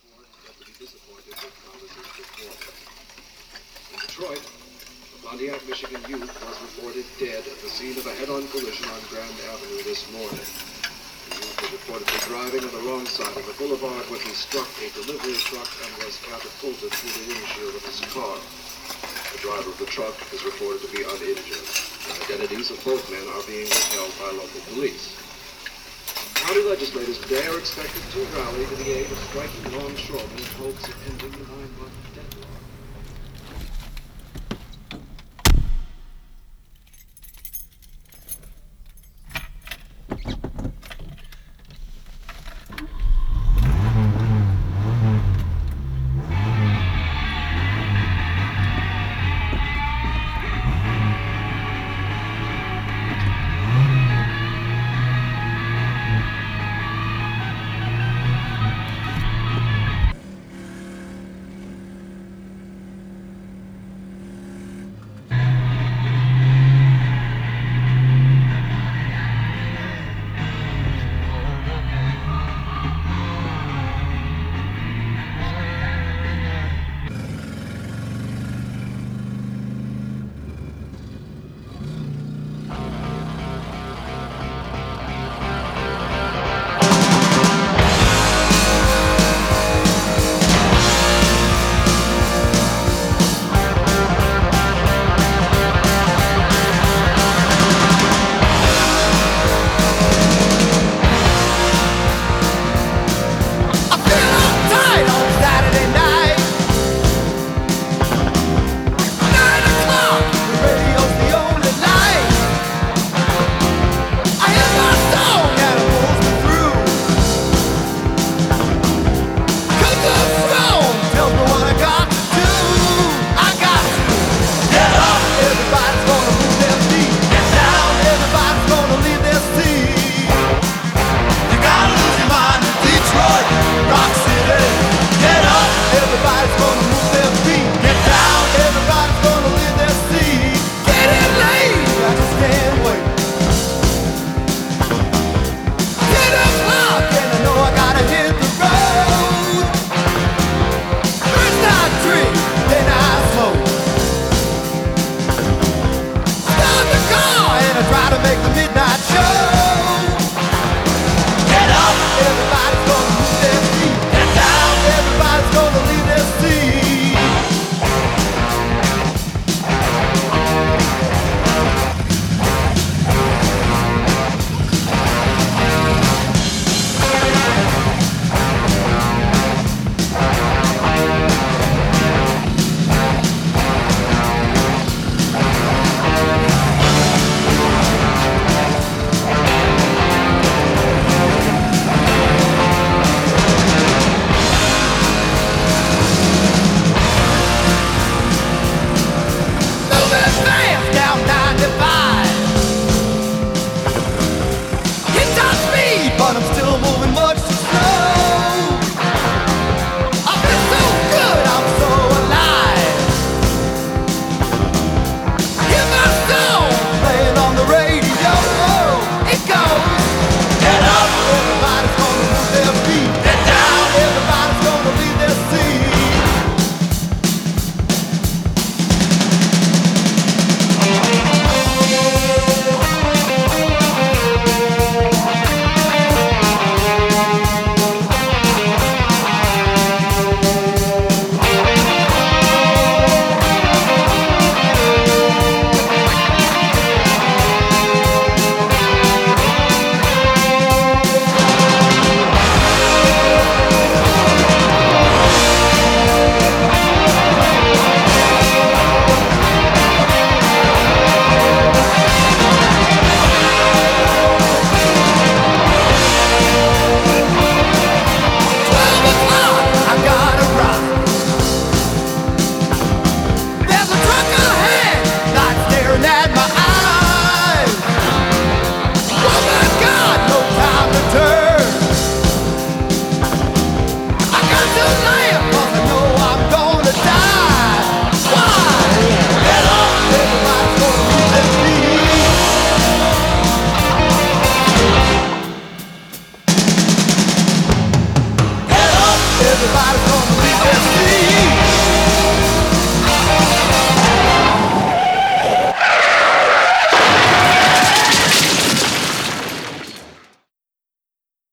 But to be disappointed with Collins's performance. In Detroit, a Pontiac, Michigan youth was reported dead at the scene of a head-on collision on Grand Avenue this morning. The youth was reportedly driving on the wrong side of the boulevard when he struck a delivery truck and was catapulted through the windshield of his car. The driver of the truck is reported to be uninjured. The identities of both men are being withheld by local police. County legislators today are expected to rally to the aid of striking longshoremen in hopes of ending the 9-month deadlock.